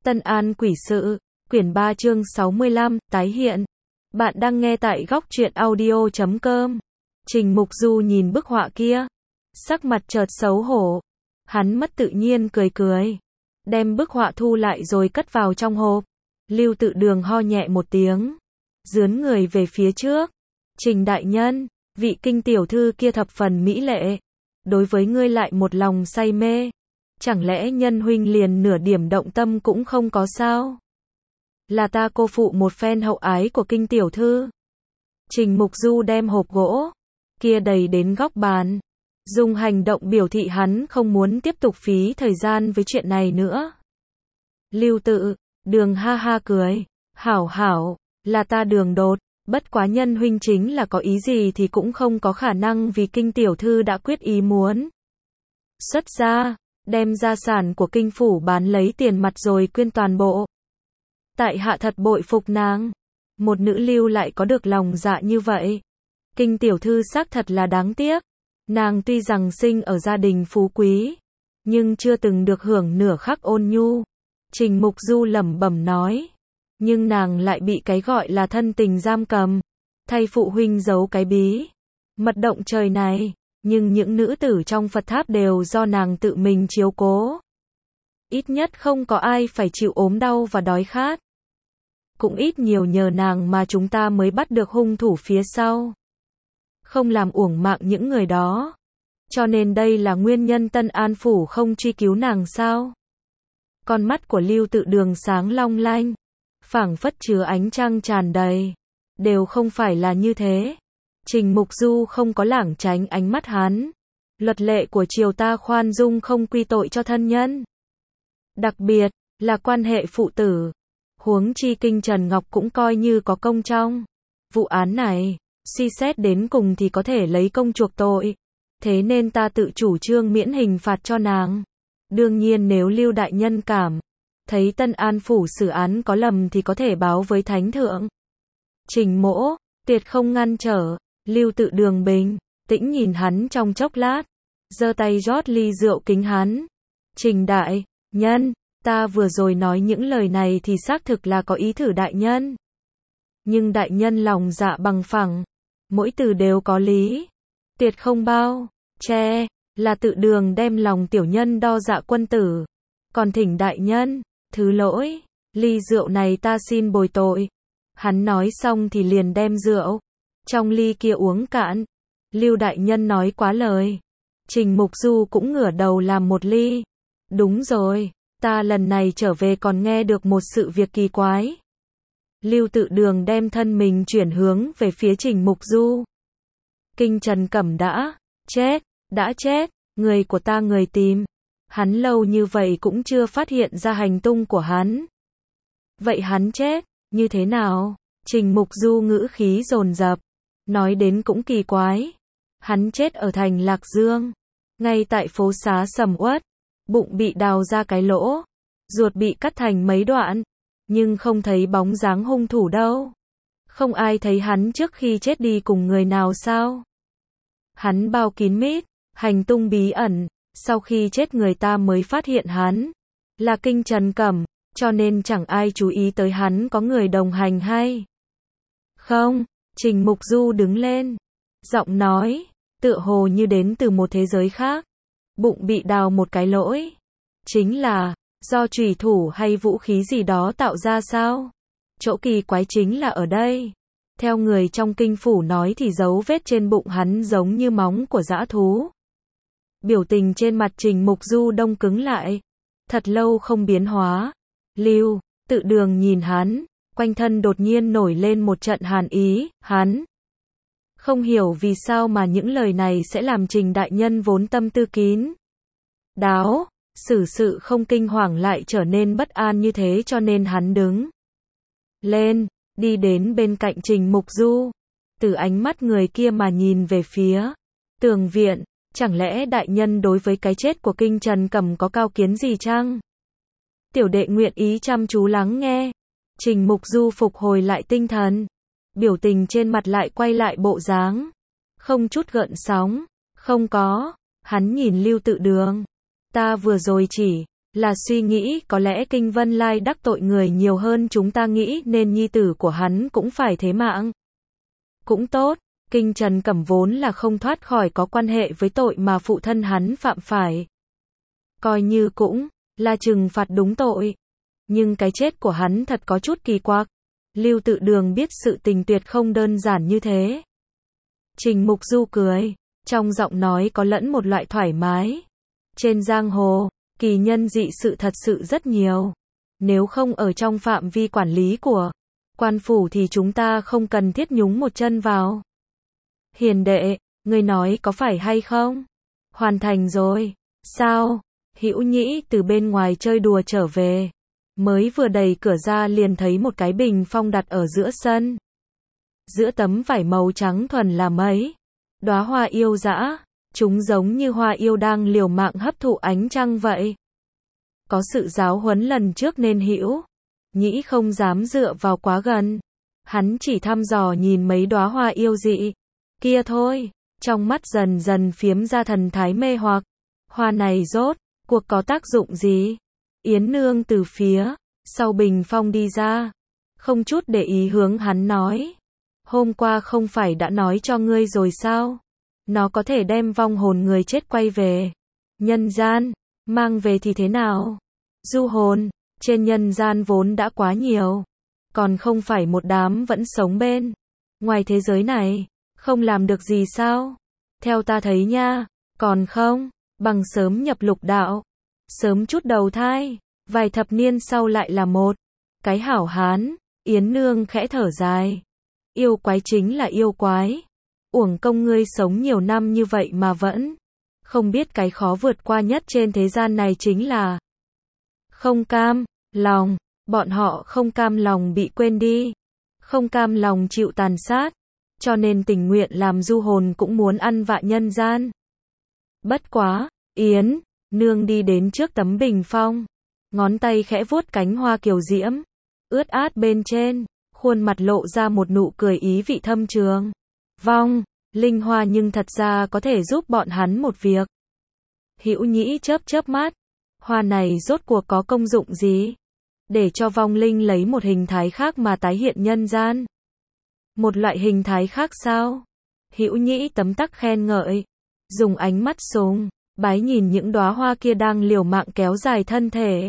Tân An Quỷ Sự, quyển 3 chương 65, tái hiện. Bạn đang nghe tại góc truyện audio.com. Trình Mục Du nhìn bức họa kia, sắc mặt chợt xấu hổ. Hắn mất tự nhiên cười cười, đem bức họa thu lại rồi cất vào trong hộp. Lưu Tự Đường ho nhẹ một tiếng, dướn người về phía trước. Trình đại nhân, vị Kinh tiểu thư kia thập phần mỹ lệ, đối với ngươi lại một lòng say mê. Chẳng lẽ nhân huynh liền nửa điểm động tâm cũng không có sao? Là ta cô phụ một phen hậu ái của Kinh tiểu thư. Trình Mục Du đem hộp gỗ kia đầy đến góc bàn, dùng hành động biểu thị hắn không muốn tiếp tục phí thời gian với chuyện này nữa. Lưu Tự Đường ha ha cười, hảo hảo, là ta đường đột, bất quá nhân huynh chính là có ý gì thì cũng không có khả năng vì Kinh tiểu thư đã quyết ý muốn xuất gia, đem gia sản của Kinh phủ bán lấy tiền mặt rồi quyên toàn bộ. Tại hạ thật bội phục nàng, một nữ lưu lại có được lòng dạ như vậy. Kinh tiểu thư xác thật là đáng tiếc, nàng tuy rằng sinh ở gia đình phú quý, nhưng chưa từng được hưởng nửa khắc ôn nhu. Trình Mục Du lẩm bẩm nói, nhưng nàng lại bị cái gọi là thân tình giam cầm, thay phụ huynh giấu cái bí mật động trời này. Nhưng những nữ tử trong Phật tháp đều do nàng tự mình chiếu cố. Ít nhất không có ai phải chịu ốm đau và đói khát. Cũng ít nhiều nhờ nàng mà chúng ta mới bắt được hung thủ phía sau. Không làm uổng mạng những người đó. Cho nên đây là nguyên nhân Tân An Phủ không truy cứu nàng sao? Con mắt của Lưu Tự Đường sáng long lanh, phảng phất chứa ánh trăng tràn đầy. Đều không phải là như thế. Trình Mục Du không có lảng tránh ánh mắt hắn. Luật lệ của triều ta khoan dung không quy tội cho thân nhân. Đặc biệt là quan hệ phụ tử. Huống chi Kinh Trần Ngọc cũng coi như có công trong vụ án này, suy xét đến cùng thì có thể lấy công chuộc tội. Thế nên ta tự chủ trương miễn hình phạt cho nàng. Đương nhiên nếu Lưu đại nhân cảm thấy Tân An Phủ xử án có lầm thì có thể báo với Thánh thượng. Trình Mỗ tuyệt không ngăn trở. Lưu Tự Đường bình tĩnh nhìn hắn trong chốc lát, giơ tay rót ly rượu kính hắn. Trình đại nhân, ta vừa rồi nói những lời này thì xác thực là có ý thử đại nhân. Nhưng đại nhân lòng dạ bằng phẳng, mỗi từ đều có lý, tuyệt không bao che. Là Tự Đường đem lòng tiểu nhân đo dạ quân tử, còn thỉnh đại nhân thứ lỗi, ly rượu này ta xin bồi tội. Hắn nói xong thì liền đem rượu trong ly kia uống cạn. Lưu đại nhân nói quá lời. Trình Mục Du cũng ngửa đầu làm một ly. Đúng rồi, ta lần này trở về còn nghe được một sự việc kỳ quái. Lưu Tự Đường đem thân mình chuyển hướng về phía Trình Mục Du. Kinh Trần Cẩm đã chết, người của ta người tìm. Hắn lâu như vậy cũng chưa phát hiện ra hành tung của hắn. Vậy hắn chết như thế nào? Trình Mục Du ngữ khí dồn dập. Nói đến cũng kỳ quái. Hắn chết ở thành Lạc Dương, ngay tại phố xá sầm uất, bụng bị đào ra cái lỗ, ruột bị cắt thành mấy đoạn, nhưng không thấy bóng dáng hung thủ đâu. Không ai thấy hắn trước khi chết đi cùng người nào sao? Hắn bao kín mít, hành tung bí ẩn, sau khi chết người ta mới phát hiện hắn là Kinh Trần Cẩm, cho nên chẳng ai chú ý tới hắn có người đồng hành hay không. Trình Mục Du đứng lên, giọng nói tựa hồ như đến từ một thế giới khác. Bụng bị đào một cái lỗi, chính là do chủy thủ hay vũ khí gì đó tạo ra sao? Chỗ kỳ quái chính là ở đây. Theo người trong Kinh phủ nói thì dấu vết trên bụng hắn giống như móng của dã thú. Biểu tình trên mặt Trình Mục Du đông cứng lại, thật lâu không biến hóa. Lưu Tự Đường nhìn hắn, quanh thân đột nhiên nổi lên một trận hàn ý. Hắn không hiểu vì sao mà những lời này sẽ làm Trình đại nhân vốn tâm tư kín đáo, xử sự không kinh hoàng lại trở nên bất an như thế, cho nên hắn đứng lên, đi đến bên cạnh Trình Mục Du, từ ánh mắt người kia mà nhìn về phía tường viện. Chẳng lẽ đại nhân đối với cái chết của Kinh Trần Cẩm có cao kiến gì chăng? Tiểu đệ nguyện ý chăm chú lắng nghe. Trình Mục Du phục hồi lại tinh thần, biểu tình trên mặt lại quay lại bộ dáng không chút gợn sóng. Không có. Hắn nhìn Lưu Tự Đường. Ta vừa rồi chỉ Là suy nghĩ có lẽ Kinh Vân Lai đắc tội người nhiều hơn chúng ta nghĩ nên nhi tử của hắn cũng phải thế mạng. Cũng tốt, Kinh Trần Cẩm vốn là không thoát khỏi có quan hệ với tội mà phụ thân hắn phạm phải. Coi như cũng là trừng phạt đúng tội. Nhưng cái chết của hắn thật có chút kỳ quặc. Lưu Tự Đường biết sự tình tuyệt không đơn giản như thế. Trình Mục Du cười, trong giọng nói có lẫn một loại thoải mái. Trên giang hồ, kỳ nhân dị sự thật sự rất nhiều. Nếu không ở trong phạm vi quản lý của quan phủ thì chúng ta không cần thiết nhúng một chân vào. Hiền đệ, ngươi nói có phải hay không? Hoàn thành rồi. Sao? Hữu Nhĩ từ bên ngoài chơi đùa trở về. Mới vừa đẩy cửa ra liền thấy một cái bình phong đặt ở giữa sân. Giữa tấm vải màu trắng thuần là mấy đóa hoa yêu dã, chúng giống như hoa yêu đang liều mạng hấp thụ ánh trăng vậy. Có sự giáo huấn lần trước nên Hữu Nhĩ không dám dựa vào quá gần. Hắn chỉ thăm dò nhìn mấy đóa hoa yêu dị kia thôi, trong mắt dần dần phiếm ra thần thái mê hoặc. Hoa này rốt cuộc có tác dụng gì? Yến Nương từ phía sau bình phong đi ra, không chút để ý hướng hắn nói. Hôm qua không phải đã nói cho ngươi rồi sao? Nó có thể đem vong hồn người chết quay về nhân gian, mang về thì thế nào? Du hồn, trên nhân gian vốn đã quá nhiều, còn không phải một đám vẫn sống bên ngoài thế giới này, không làm được gì sao? Theo ta thấy nha, còn không bằng sớm nhập lục đạo, sớm chút đầu thai, vài thập niên sau lại là một cái hảo hán. Yến Nương khẽ thở dài. Yêu quái chính là yêu quái. Uổng công ngươi sống nhiều năm như vậy mà vẫn không biết cái khó vượt qua nhất trên thế gian này chính là không cam lòng. Bọn họ không cam lòng bị quên đi, không cam lòng chịu tàn sát, cho nên tình nguyện làm du hồn cũng muốn ăn vạ nhân gian. Bất quá, Yến Nương đi đến trước tấm bình phong, ngón tay khẽ vuốt cánh hoa kiều diễm ướt át bên trên, khuôn mặt lộ ra một nụ cười ý vị thâm trường. Vong linh hoa nhưng thật ra có thể giúp bọn hắn một việc. Hữu Nhĩ chớp chớp mắt, hoa này rốt cuộc có công dụng gì? Để cho vong linh lấy một hình thái khác mà tái hiện nhân gian. Một loại hình thái khác sao? Hữu Nhĩ tấm tắc khen ngợi, dùng ánh mắt sùng bái nhìn những đóa hoa kia đang liều mạng kéo dài thân thể.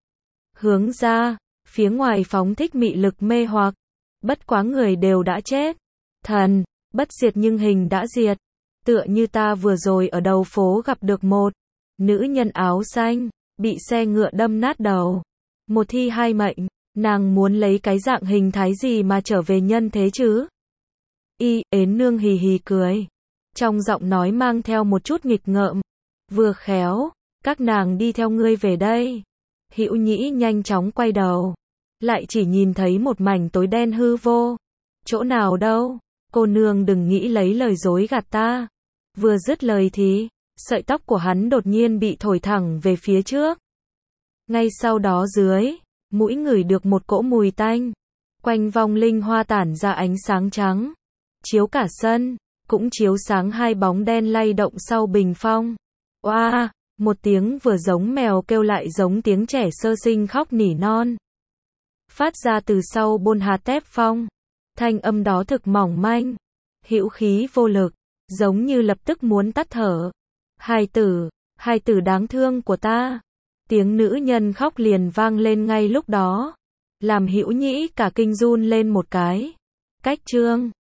Hướng ra phía ngoài phóng thích mị lực mê hoặc. Bất quá người đều đã chết, thần bất diệt nhưng hình đã diệt. Tựa như ta vừa rồi ở đầu phố gặp được một nữ nhân áo xanh, bị xe ngựa đâm nát đầu. Một thi hai mệnh, nàng muốn lấy cái dạng hình thái gì mà trở về nhân thế chứ? Yến Nương hì hì cười, trong giọng nói mang theo một chút nghịch ngợm. Vừa khéo, các nàng đi theo ngươi về đây. Hữu Nhĩ nhanh chóng quay đầu, lại chỉ nhìn thấy một mảnh tối đen hư vô. Chỗ nào đâu? Cô nương đừng nghĩ lấy lời dối gạt ta. Vừa dứt lời thì sợi tóc của hắn đột nhiên bị thổi thẳng về phía trước. Ngay sau đó dưới mũi ngửi được một cỗ mùi tanh. Quanh vong linh hoa tản ra ánh sáng trắng, chiếu cả sân, cũng chiếu sáng hai bóng đen lay động sau bình phong. Oa, một tiếng vừa giống mèo kêu lại giống tiếng trẻ sơ sinh khóc nỉ non. Phát ra từ sau bôn hà tép phong. Thanh âm đó thực mỏng manh, hữu khí vô lực, giống như lập tức muốn tắt thở. Hài tử đáng thương của ta. Tiếng nữ nhân khóc liền vang lên ngay lúc đó, làm Hữu Nhĩ cả kinh run lên một cái. Cách chương